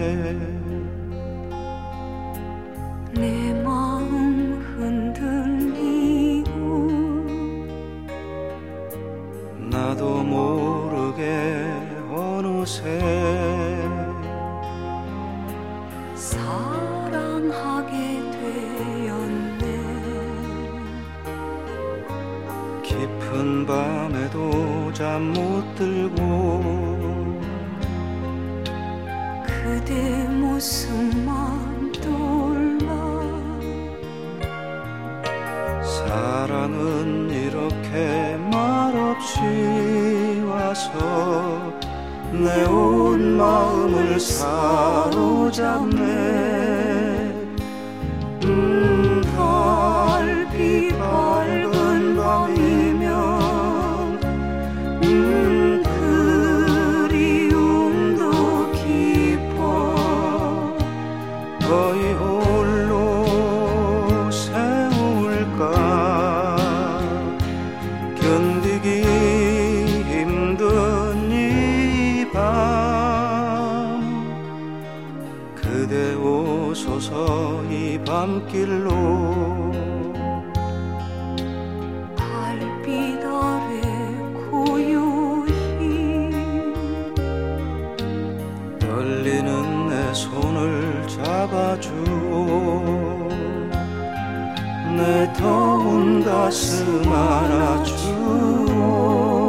내 마음 흔들리고 나도 모르게 어느새 사랑하게 되었네. 깊은 밤에도 잠 못 들고 그대 모습만 떠올라. 사랑은 이렇게 말없이 와서 내 온 마음을 사로잡네. 달빛 밝은 밤이면 그리움도 깊어. 거의 홀로 세울까. 견디기 힘든 이 밤 그대 오소서 이 밤길로. 달빛 아래 고요히 떨리는 내 손을 잡아주오. 내 더운 가슴 안아주오.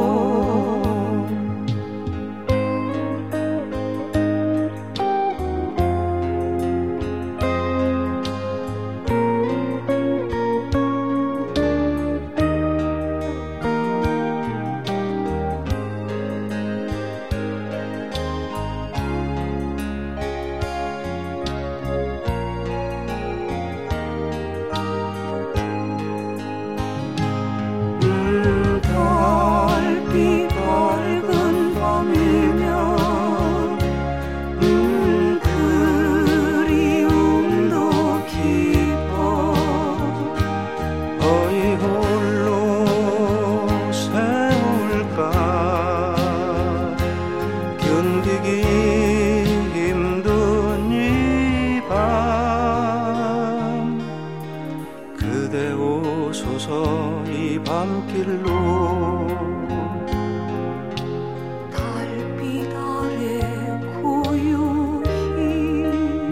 달빛 밝은 밤이면 그리움도 깊어. 거의 홀로 세울까. 견디기 힘든 이 밤 그대 오소서 이 밤길로. 달빛 아래 고요히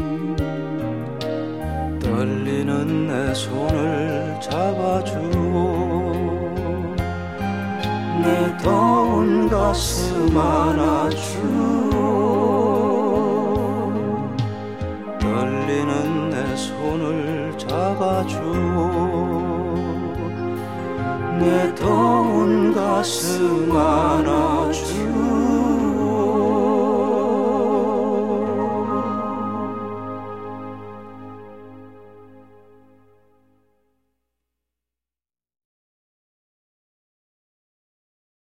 떨리는 내 손을 잡아주오. 내 더운 가슴 안아주오.